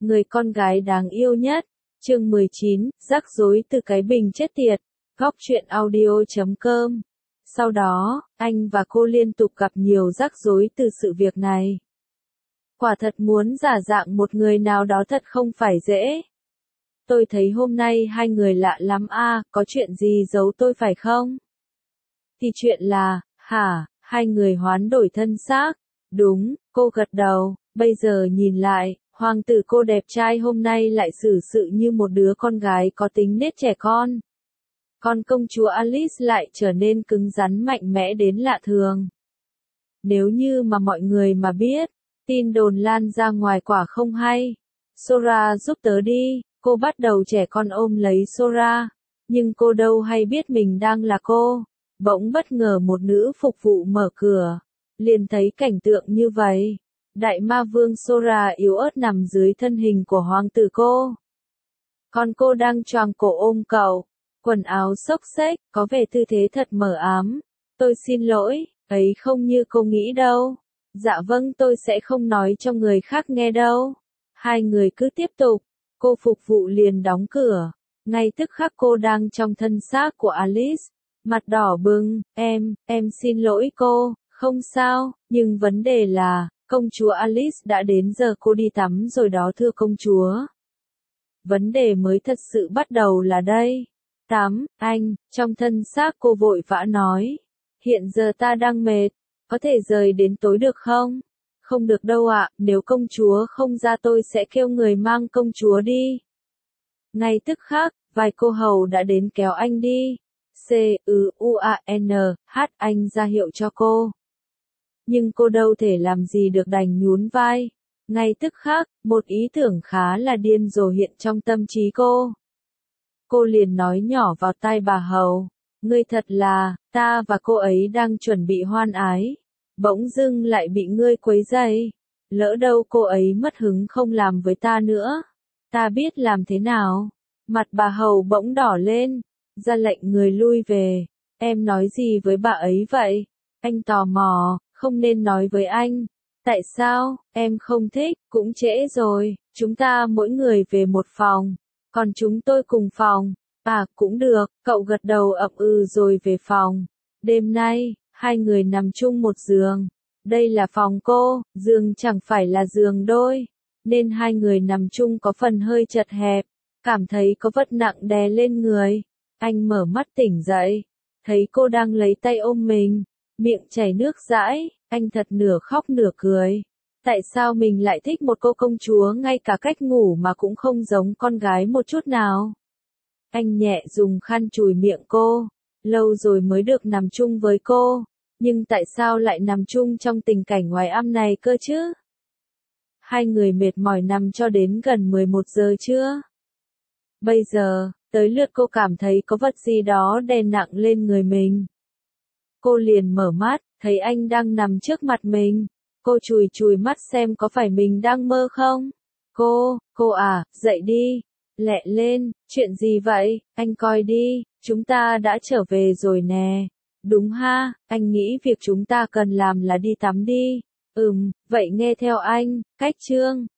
Người con gái đáng yêu nhất. Chương 19, rắc rối từ cái bình chết tiệt. Góc truyện audio.com. Sau đó, anh và cô liên tục gặp nhiều rắc rối từ sự việc này. Quả thật muốn giả dạng một người nào đó thật không phải dễ. Tôi thấy hôm nay hai người lạ lắm a, có chuyện gì giấu tôi phải không? Thì chuyện là, hai người hoán đổi thân xác. Đúng, cô gật đầu, bây giờ nhìn lại, hoàng tử cô đẹp trai hôm nay lại xử sự như một đứa con gái có tính nết trẻ con. Còn công chúa Alice lại trở nên cứng rắn mạnh mẽ đến lạ thường. Nếu như mà mọi người mà biết, tin đồn lan ra ngoài quả không hay. Sora giúp tớ đi, cô bắt đầu trẻ con ôm lấy Sora. Nhưng cô đâu hay biết mình đang là cô. Bỗng bất ngờ một nữ phục vụ mở cửa. Liền thấy cảnh tượng như vậy. Đại ma vương Sora yếu ớt nằm dưới thân hình của hoàng tử cô. Còn cô đang choàng cổ ôm cậu. Quần áo xốc xếch, có vẻ tư thế thật mờ ám. Tôi xin lỗi, ấy không như cô nghĩ đâu. Dạ vâng, tôi sẽ không nói cho người khác nghe đâu. Hai người cứ tiếp tục. Cô phục vụ liền đóng cửa. Ngay tức khắc cô đang trong thân xác của Alice. Mặt đỏ bừng, em xin lỗi cô, không sao, nhưng vấn đề là, công chúa Alice đã đến giờ cô đi tắm rồi đó thưa công chúa. Vấn đề mới thật sự bắt đầu là đây. Tắm, anh, trong thân xác cô vội vã nói. Hiện giờ ta đang mệt, có thể rời đến tối được không? Không được đâu ạ, nếu công chúa không ra tôi sẽ kêu người mang công chúa đi. Ngay tức khắc, vài cô hầu đã đến kéo anh đi. C-U-A-N-H anh ra hiệu cho cô. Nhưng cô đâu thể làm gì được đành nhún vai. Ngay tức khắc, một ý tưởng khá là điên rồ hiện trong tâm trí cô. Cô liền nói nhỏ vào tai bà hầu. Ngươi thật là, ta và cô ấy đang chuẩn bị hoan ái. Bỗng dưng lại bị ngươi quấy rầy. Lỡ đâu cô ấy mất hứng không làm với ta nữa. Ta biết làm thế nào. Mặt bà hầu bỗng đỏ lên. Ra lệnh người lui về. Em nói gì với bà ấy vậy? Anh tò mò, không nên nói với anh. Tại sao, em không thích, cũng trễ rồi, chúng ta mỗi người về một phòng. Còn chúng tôi cùng phòng. À, cũng được, cậu gật đầu ậm ừ rồi về phòng. Đêm nay, hai người nằm chung một giường. Đây là phòng cô, giường chẳng phải là giường đôi. Nên hai người nằm chung có phần hơi chật hẹp. Cảm thấy có vật nặng đè lên người. Anh mở mắt tỉnh dậy. Thấy cô đang lấy tay ôm mình. Miệng chảy nước dãi. Anh thật nửa khóc nửa cười. Tại sao mình lại thích một cô công chúa ngay cả cách ngủ mà cũng không giống con gái một chút nào? Anh nhẹ dùng khăn chùi miệng cô. Lâu rồi mới được nằm chung với cô. Nhưng tại sao lại nằm chung trong tình cảnh ngoài âm này cơ chứ? Hai người mệt mỏi nằm cho đến gần 11 giờ trưa. Bây giờ, tới lượt cô cảm thấy có vật gì đó đè nặng lên người mình. Cô liền mở mắt, thấy anh đang nằm trước mặt mình. Cô chùi chùi mắt xem có phải mình đang mơ không? Cô à, dậy đi. Lẹ lên, chuyện gì vậy? Anh coi đi, chúng ta đã trở về rồi nè. Đúng ha, anh nghĩ việc chúng ta cần làm là đi tắm đi. Vậy nghe theo anh, cách chương.